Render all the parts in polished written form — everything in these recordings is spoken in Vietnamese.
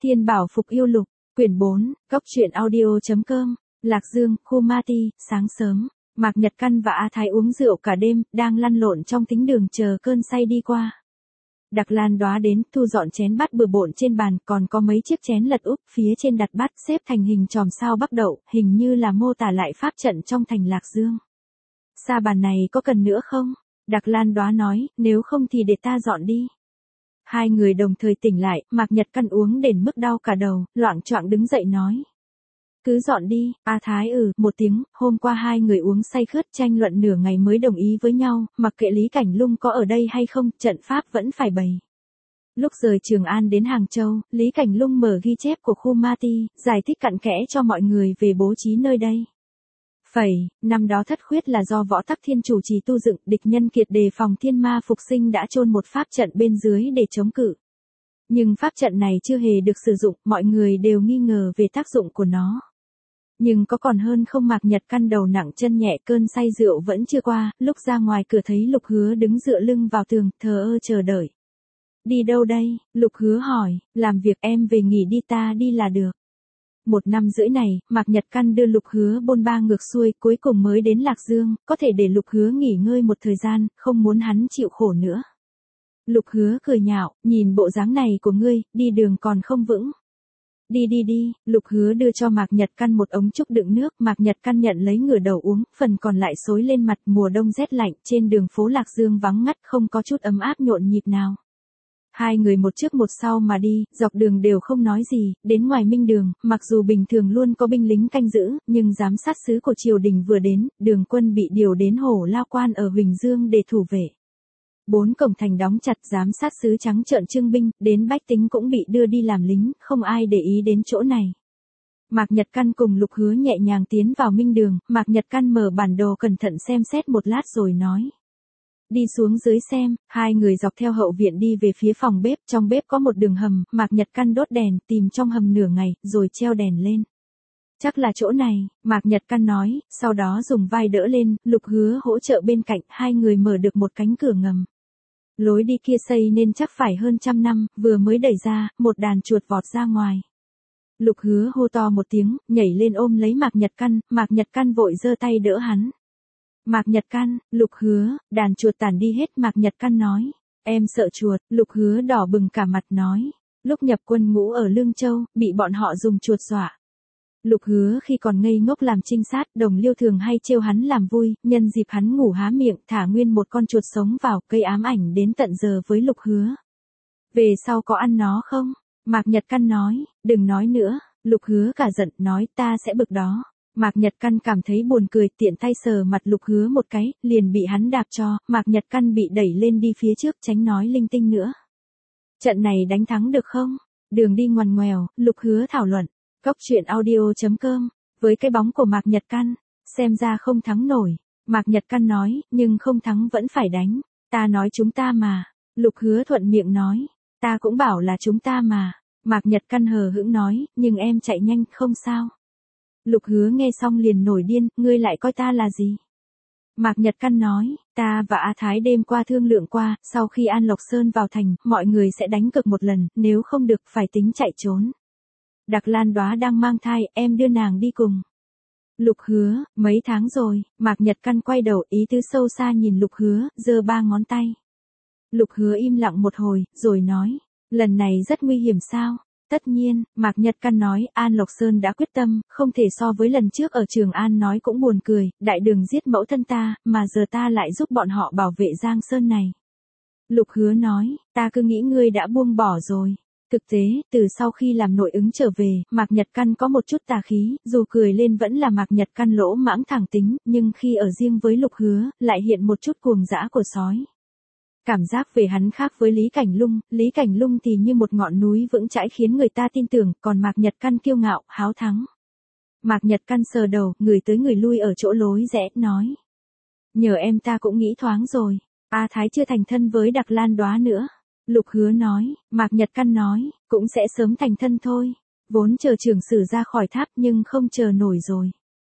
Thiên Bảo Phục Yêu Lục, quyển 4, Cốc truyện audio.com, Lạc Dương, khu Ma Ti, sáng sớm, Mạc Nhật Căn và A Thái uống rượu cả đêm, đang lăn lộn trong thính đường chờ cơn say đi qua. Đặc Lan Đoá đến, thu dọn chén bát bừa bộn trên bàn, còn có mấy chiếc chén lật úp, phía trên đặt bát xếp thành hình chòm sao Bắc Đậu, hình như là mô tả lại pháp trận trong thành Lạc Dương. Sa bàn này có cần nữa không? Đặc Lan Đoá nói, nếu không thì để ta dọn đi. Hai người đồng thời tỉnh lại, Mạc Nhật Căn uống đến mức đau cả đầu, loạng choạng đứng dậy nói. Cứ dọn đi, A Thái một tiếng, hôm qua hai người uống say khướt tranh luận nửa ngày mới đồng ý với nhau, mặc kệ Lý Cảnh Lung có ở đây hay không, trận pháp vẫn phải bày. Lúc rời Trường An đến Hàng Châu, Lý Cảnh Lung mở ghi chép của khu Ma Ti, giải thích cặn kẽ cho mọi người về bố trí nơi đây. Năm đó thất khuyết là do Võ Tắc Thiên chủ trì tu dựng, địch nhân kiệt đề phòng thiên ma phục sinh đã chôn một pháp trận bên dưới để chống cự. Nhưng pháp trận này chưa hề được sử dụng, mọi người đều nghi ngờ về tác dụng của nó. Nhưng có còn hơn không. Mạc Nhật Căn đầu nặng chân nhẹ, cơn say rượu vẫn chưa qua, lúc ra ngoài cửa thấy Lục Hứa đứng dựa lưng vào tường, thờ ơ chờ đợi. Đi đâu đây? Lục Hứa hỏi, làm việc, em về nghỉ đi, ta đi là được. 1 năm rưỡi này, Mạc Nhật Căn đưa Lục Hứa bôn ba ngược xuôi, cuối cùng mới đến Lạc Dương, có thể để Lục Hứa nghỉ ngơi một thời gian, không muốn hắn chịu khổ nữa. Lục Hứa cười nhạo, nhìn bộ dáng này của ngươi, đi đường còn không vững. Đi, Lục Hứa đưa cho Mạc Nhật Căn một ống trúc đựng nước, Mạc Nhật Căn nhận lấy ngửa đầu uống, phần còn lại xối lên mặt. Mùa đông rét lạnh, trên đường phố Lạc Dương vắng ngắt, không có chút ấm áp nhộn nhịp nào. Hai người một trước một sau mà đi, dọc đường đều không nói gì, đến ngoài Minh Đường, mặc dù bình thường luôn có binh lính canh giữ, nhưng giám sát sứ của triều đình vừa đến, Đường Quân bị điều đến Hổ Lao Quan ở Huỳnh Dương để thủ vệ. 4 cổng thành đóng chặt, giám sát sứ trắng trợn trưng binh, đến bách tính cũng bị đưa đi làm lính, không ai để ý đến chỗ này. Mạc Nhật Căn cùng Lục Hứa nhẹ nhàng tiến vào Minh Đường, Mạc Nhật Căn mở bản đồ cẩn thận xem xét một lát rồi nói. Đi xuống dưới xem. Hai người dọc theo hậu viện đi về phía phòng bếp, trong bếp có một đường hầm, Mạc Nhật Căn đốt đèn, tìm trong hầm nửa ngày, rồi treo đèn lên. Chắc là chỗ này, Mạc Nhật Căn nói, sau đó dùng vai đỡ lên, Lục Hứa hỗ trợ bên cạnh, hai người mở được một cánh cửa ngầm. Lối đi kia xây nên chắc phải hơn 100 năm, vừa mới đẩy ra, một đàn chuột vọt ra ngoài. Lục Hứa hô to một tiếng, nhảy lên ôm lấy Mạc Nhật Căn vội giơ tay đỡ hắn. Mạc Nhật Căn, Lục Hứa, đàn chuột tản đi hết. Mạc Nhật Căn nói, em sợ chuột. Lục Hứa đỏ bừng cả mặt nói, lúc nhập quân ngũ ở Lương Châu, bị bọn họ dùng chuột dọa. Lục Hứa khi còn ngây ngốc làm trinh sát, đồng liêu thường hay trêu hắn làm vui, nhân dịp hắn ngủ há miệng, thả nguyên một con chuột sống vào, gây ám ảnh đến tận giờ với Lục Hứa. Về sau có ăn nó không? Mạc Nhật Căn nói, đừng nói nữa. Lục Hứa cả giận, nói ta sẽ bực đó. Mạc Nhật Căn cảm thấy buồn cười, tiện tay sờ mặt Lục Hứa một cái, liền bị hắn đạp cho. Mạc Nhật Căn bị đẩy lên đi phía trước, tránh nói linh tinh nữa. Trận này đánh thắng được không? Đường đi ngoằn ngoèo, Lục Hứa thảo luận. Cốc truyện audio.com, với cái bóng của Mạc Nhật Căn, xem ra không thắng nổi. Mạc Nhật Căn nói, nhưng không thắng vẫn phải đánh. Ta nói chúng ta mà. Lục Hứa thuận miệng nói, ta cũng bảo là chúng ta mà. Mạc Nhật Căn hờ hững nói, nhưng em chạy nhanh, không sao. Lục Hứa nghe xong liền nổi điên, ngươi lại coi ta là gì? Mạc Nhật Căn nói, ta và A Thái đêm qua thương lượng qua, sau khi An Lộc Sơn vào thành, mọi người sẽ đánh cược một lần, nếu không được phải tính chạy trốn. Đặc Lan Đoá đang mang thai, em đưa nàng đi cùng. Lục Hứa, mấy tháng rồi. Mạc Nhật Căn quay đầu, ý tứ sâu xa nhìn Lục Hứa, giơ 3 ngón tay. Lục Hứa im lặng một hồi, rồi nói, lần này rất nguy hiểm sao? Tất nhiên, Mạc Nhật Căn nói, An Lộc Sơn đã quyết tâm, không thể so với lần trước ở Trường An. Nói cũng buồn cười, đại đường giết mẫu thân ta, mà giờ ta lại giúp bọn họ bảo vệ Giang Sơn này. Lục Hứa nói, ta cứ nghĩ ngươi đã buông bỏ rồi. Thực tế, từ sau khi làm nội ứng trở về, Mạc Nhật Căn có một chút tà khí, dù cười lên vẫn là Mạc Nhật Căn lỗ mãng thẳng tính, nhưng khi ở riêng với Lục Hứa, lại hiện một chút cuồng dã của sói. Cảm giác về hắn khác với Lý Cảnh Lung thì như một ngọn núi vững chãi khiến người ta tin tưởng, còn Mạc Nhật Căn kiêu ngạo, háo thắng. Mạc Nhật Căn sờ đầu, người tới người lui ở chỗ lối rẽ, nói. Nhờ em ta cũng nghĩ thoáng rồi, A Thái chưa thành thân với Đặc Lan Đoá nữa. Lục Hứa nói, Mạc Nhật Căn nói, cũng sẽ sớm thành thân thôi. Vốn chờ trưởng sử ra khỏi tháp nhưng không chờ nổi rồi.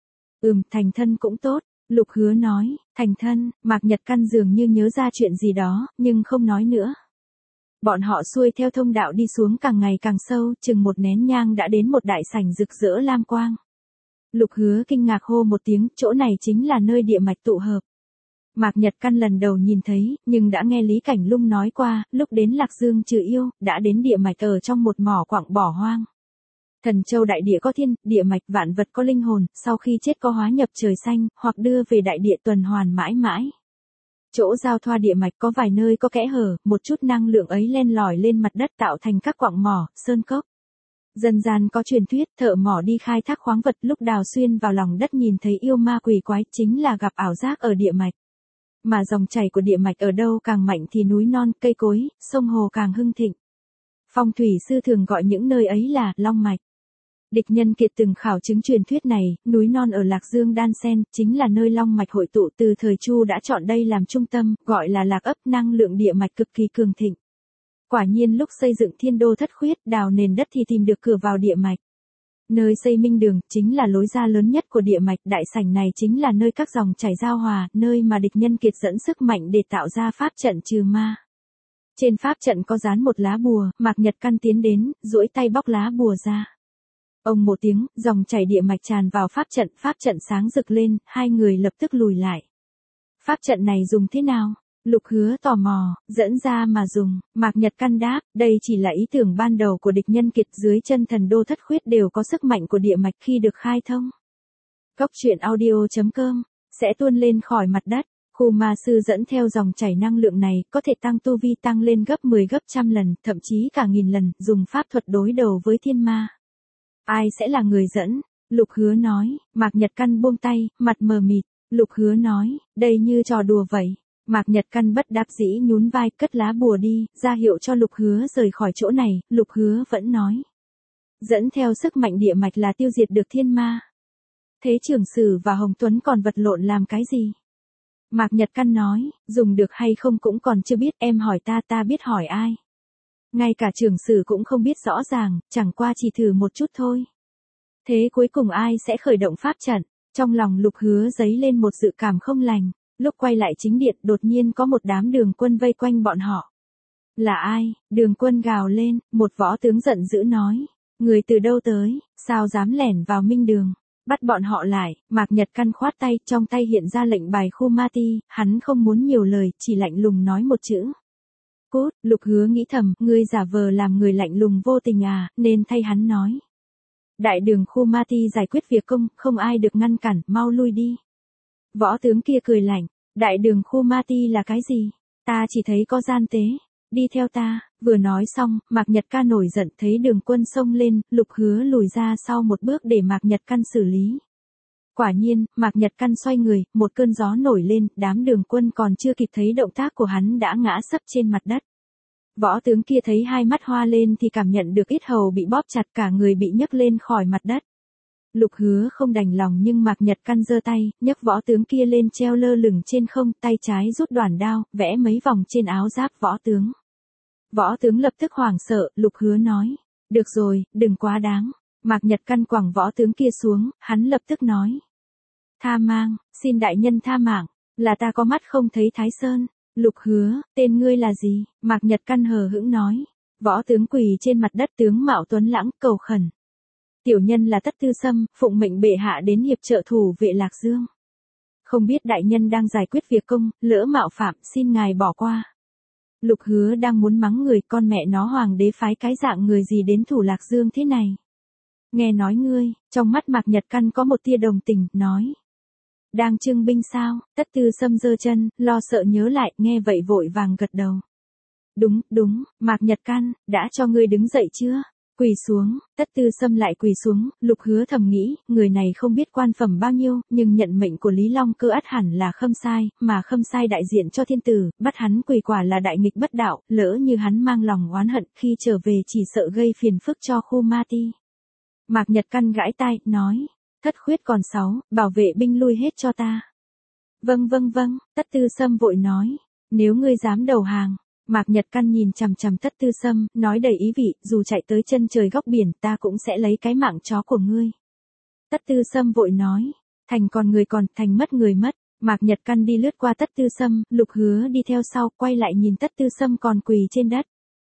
Thành thân cũng tốt. Lục Hứa nói, thành thân. Mạc Nhật Căn dường như nhớ ra chuyện gì đó, nhưng không nói nữa. Bọn họ xuôi theo thông đạo đi xuống càng ngày càng sâu, chừng một nén nhang đã đến một đại sảnh rực rỡ lam quang. Lục Hứa kinh ngạc hô một tiếng, chỗ này chính là nơi địa mạch tụ hợp. Mạc Nhật Căn lần đầu nhìn thấy, nhưng đã nghe Lý Cảnh Lung nói qua, lúc đến Lạc Dương trừ yêu, đã đến địa mạch ở trong một mỏ quặng bỏ hoang. Thần châu đại địa có thiên, địa mạch vạn vật có linh hồn, sau khi chết có hóa nhập trời xanh, hoặc đưa về đại địa tuần hoàn mãi mãi. Chỗ giao thoa địa mạch có vài nơi có kẽ hở, một chút năng lượng ấy len lỏi lên mặt đất tạo thành các quặng mỏ, sơn cốc. Dân gian có truyền thuyết, thợ mỏ đi khai thác khoáng vật lúc đào xuyên vào lòng đất nhìn thấy yêu ma quỷ quái chính là gặp ảo giác ở địa mạch. Mà dòng chảy của địa mạch ở đâu càng mạnh thì núi non, cây cối, sông hồ càng hưng thịnh. Phong thủy sư thường gọi những nơi ấy là long mạch. Địch Nhân Kiệt từng khảo chứng truyền thuyết này, núi non ở Lạc Dương đan xen, chính là nơi long mạch hội tụ, từ thời Chu đã chọn đây làm trung tâm, gọi là Lạc ấp, năng lượng địa mạch cực kỳ cường thịnh. Quả nhiên lúc xây dựng Thiên Đô Thất Khuyết, đào nền đất thì tìm được cửa vào địa mạch. Nơi xây Minh Đường chính là lối ra lớn nhất của địa mạch, đại sảnh này chính là nơi các dòng chảy giao hòa, nơi mà Địch Nhân Kiệt dẫn sức mạnh để tạo ra pháp trận trừ ma. Trên pháp trận có dán một lá bùa, Mạc Nhật Căn tiến đến, duỗi tay bóc lá bùa ra. Ông một tiếng, dòng chảy địa mạch tràn vào pháp trận sáng rực lên, hai người lập tức lùi lại. Pháp trận này dùng thế nào? Lục Hứa tò mò, dẫn ra mà dùng, Mạc Nhật Căn đáp, đây chỉ là ý tưởng ban đầu của Địch Nhân Kiệt, dưới chân Thần Đô Thất Khuyết đều có sức mạnh của địa mạch khi được khai thông. Cốc truyện audio.com sẽ tuôn lên khỏi mặt đất, khu ma sư dẫn theo dòng chảy năng lượng này, có thể tăng tu vi tăng lên gấp 10 gấp trăm lần, thậm chí cả nghìn lần, dùng pháp thuật đối đầu với thiên ma. Ai sẽ là người dẫn? Lục Hứa nói, Mạc Nhật Căn buông tay, mặt mờ mịt, Lục Hứa nói, đây như trò đùa vậy. Mạc Nhật Căn bất đắc dĩ nhún vai, cất lá bùa đi, ra hiệu cho Lục Hứa rời khỏi chỗ này. Lục Hứa vẫn nói, dẫn theo sức mạnh địa mạch là tiêu diệt được thiên ma. Thế Trưởng Sử và Hồng Tuấn còn vật lộn làm cái gì? Mạc Nhật Căn nói, dùng được hay không cũng còn chưa biết, em hỏi ta biết hỏi ai. Ngay cả Trưởng Sử cũng không biết rõ ràng, chẳng qua chỉ thử một chút thôi. Thế cuối cùng ai sẽ khởi động pháp trận? Trong lòng Lục Hứa dấy lên một dự cảm không lành. Lúc quay lại chính điện, đột nhiên có một đám đường quân vây quanh bọn họ. Là ai? Đường quân gào lên, một võ tướng giận dữ nói. Người từ đâu tới, sao dám lẻn vào Minh Đường? Bắt bọn họ lại. Mạc Nhật Căn khoát tay, trong tay hiện ra lệnh bài khu ma ti, hắn không muốn nhiều lời, chỉ lạnh lùng nói một chữ. Cút. Lục Hứa nghĩ thầm, ngươi giả vờ làm người lạnh lùng vô tình à, nên thay hắn nói. Đại đường khu ma ti giải quyết việc công, không ai được ngăn cản, mau lui đi. Võ tướng kia cười lạnh, đại đường khu ma ti là cái gì? Ta chỉ thấy có gian tế, đi theo ta. Vừa nói xong, Mạc Nhật Căn nổi giận, thấy đường quân xông lên, Lục Hứa lùi ra sau một bước để Mạc Nhật Căn xử lý. Quả nhiên, Mạc Nhật Căn xoay người, một cơn gió nổi lên, đám đường quân còn chưa kịp thấy động tác của hắn đã ngã sấp trên mặt đất. Võ tướng kia thấy hai mắt hoa lên thì cảm nhận được yết hầu bị bóp chặt, cả người bị nhấc lên khỏi mặt đất. Lục Hứa không đành lòng nhưng Mạc Nhật Căn giơ tay, nhấc võ tướng kia lên treo lơ lửng trên không, tay trái rút đoản đao, vẽ mấy vòng trên áo giáp võ tướng. Võ tướng lập tức hoảng sợ, Lục Hứa nói, được rồi, đừng quá đáng. Mạc Nhật Căn quẳng võ tướng kia xuống, hắn lập tức nói. Tha mang, xin đại nhân tha mạng, là ta có mắt không thấy Thái Sơn. Lục Hứa, tên ngươi là gì? Mạc Nhật Căn hờ hững nói. Võ tướng quỳ trên mặt đất, tướng mạo tuấn lãng, cầu khẩn. Tiểu nhân là Tất Tư Sâm, phụng mệnh bệ hạ đến hiệp trợ thủ vệ Lạc Dương. Không biết đại nhân đang giải quyết việc công, lỡ mạo phạm, xin ngài bỏ qua. Lục Hứa đang muốn mắng người, con mẹ nó hoàng đế phái cái dạng người gì đến thủ Lạc Dương thế này. Nghe nói ngươi, trong mắt Mạc Nhật Căn có một tia đồng tình, nói. Đang trưng binh sao? Tất Tư Sâm giơ chân, lo sợ nhớ lại, nghe vậy vội vàng gật đầu. Đúng, Mạc Nhật Căn, đã cho ngươi đứng dậy chưa? Quỳ xuống. Tất Tư Sâm lại quỳ xuống. Lục Hứa thầm nghĩ, người này không biết quan phẩm bao nhiêu, nhưng nhận mệnh của Lý Long Cơ ắt hẳn là Khâm Sai, mà Khâm Sai đại diện cho thiên tử, bắt hắn quỳ quả là đại nghịch bất đạo, lỡ như hắn mang lòng oán hận, khi trở về chỉ sợ gây phiền phức cho khu ma ti. Mạc Nhật Căn gãi tai, nói, Thất Khuyết còn 6, bảo vệ binh lui hết cho ta. Vâng, Tất Tư Sâm vội nói, nếu ngươi dám đầu hàng. Mạc Nhật Căn nhìn chằm chằm Tất Tư Sâm, nói đầy ý vị, dù chạy tới chân trời góc biển, ta cũng sẽ lấy cái mạng chó của ngươi. Tất Tư Sâm vội nói, thành còn người còn, thành mất người mất. Mạc Nhật Căn đi lướt qua Tất Tư Sâm, Lục Hứa đi theo sau, quay lại nhìn Tất Tư Sâm còn quỳ trên đất.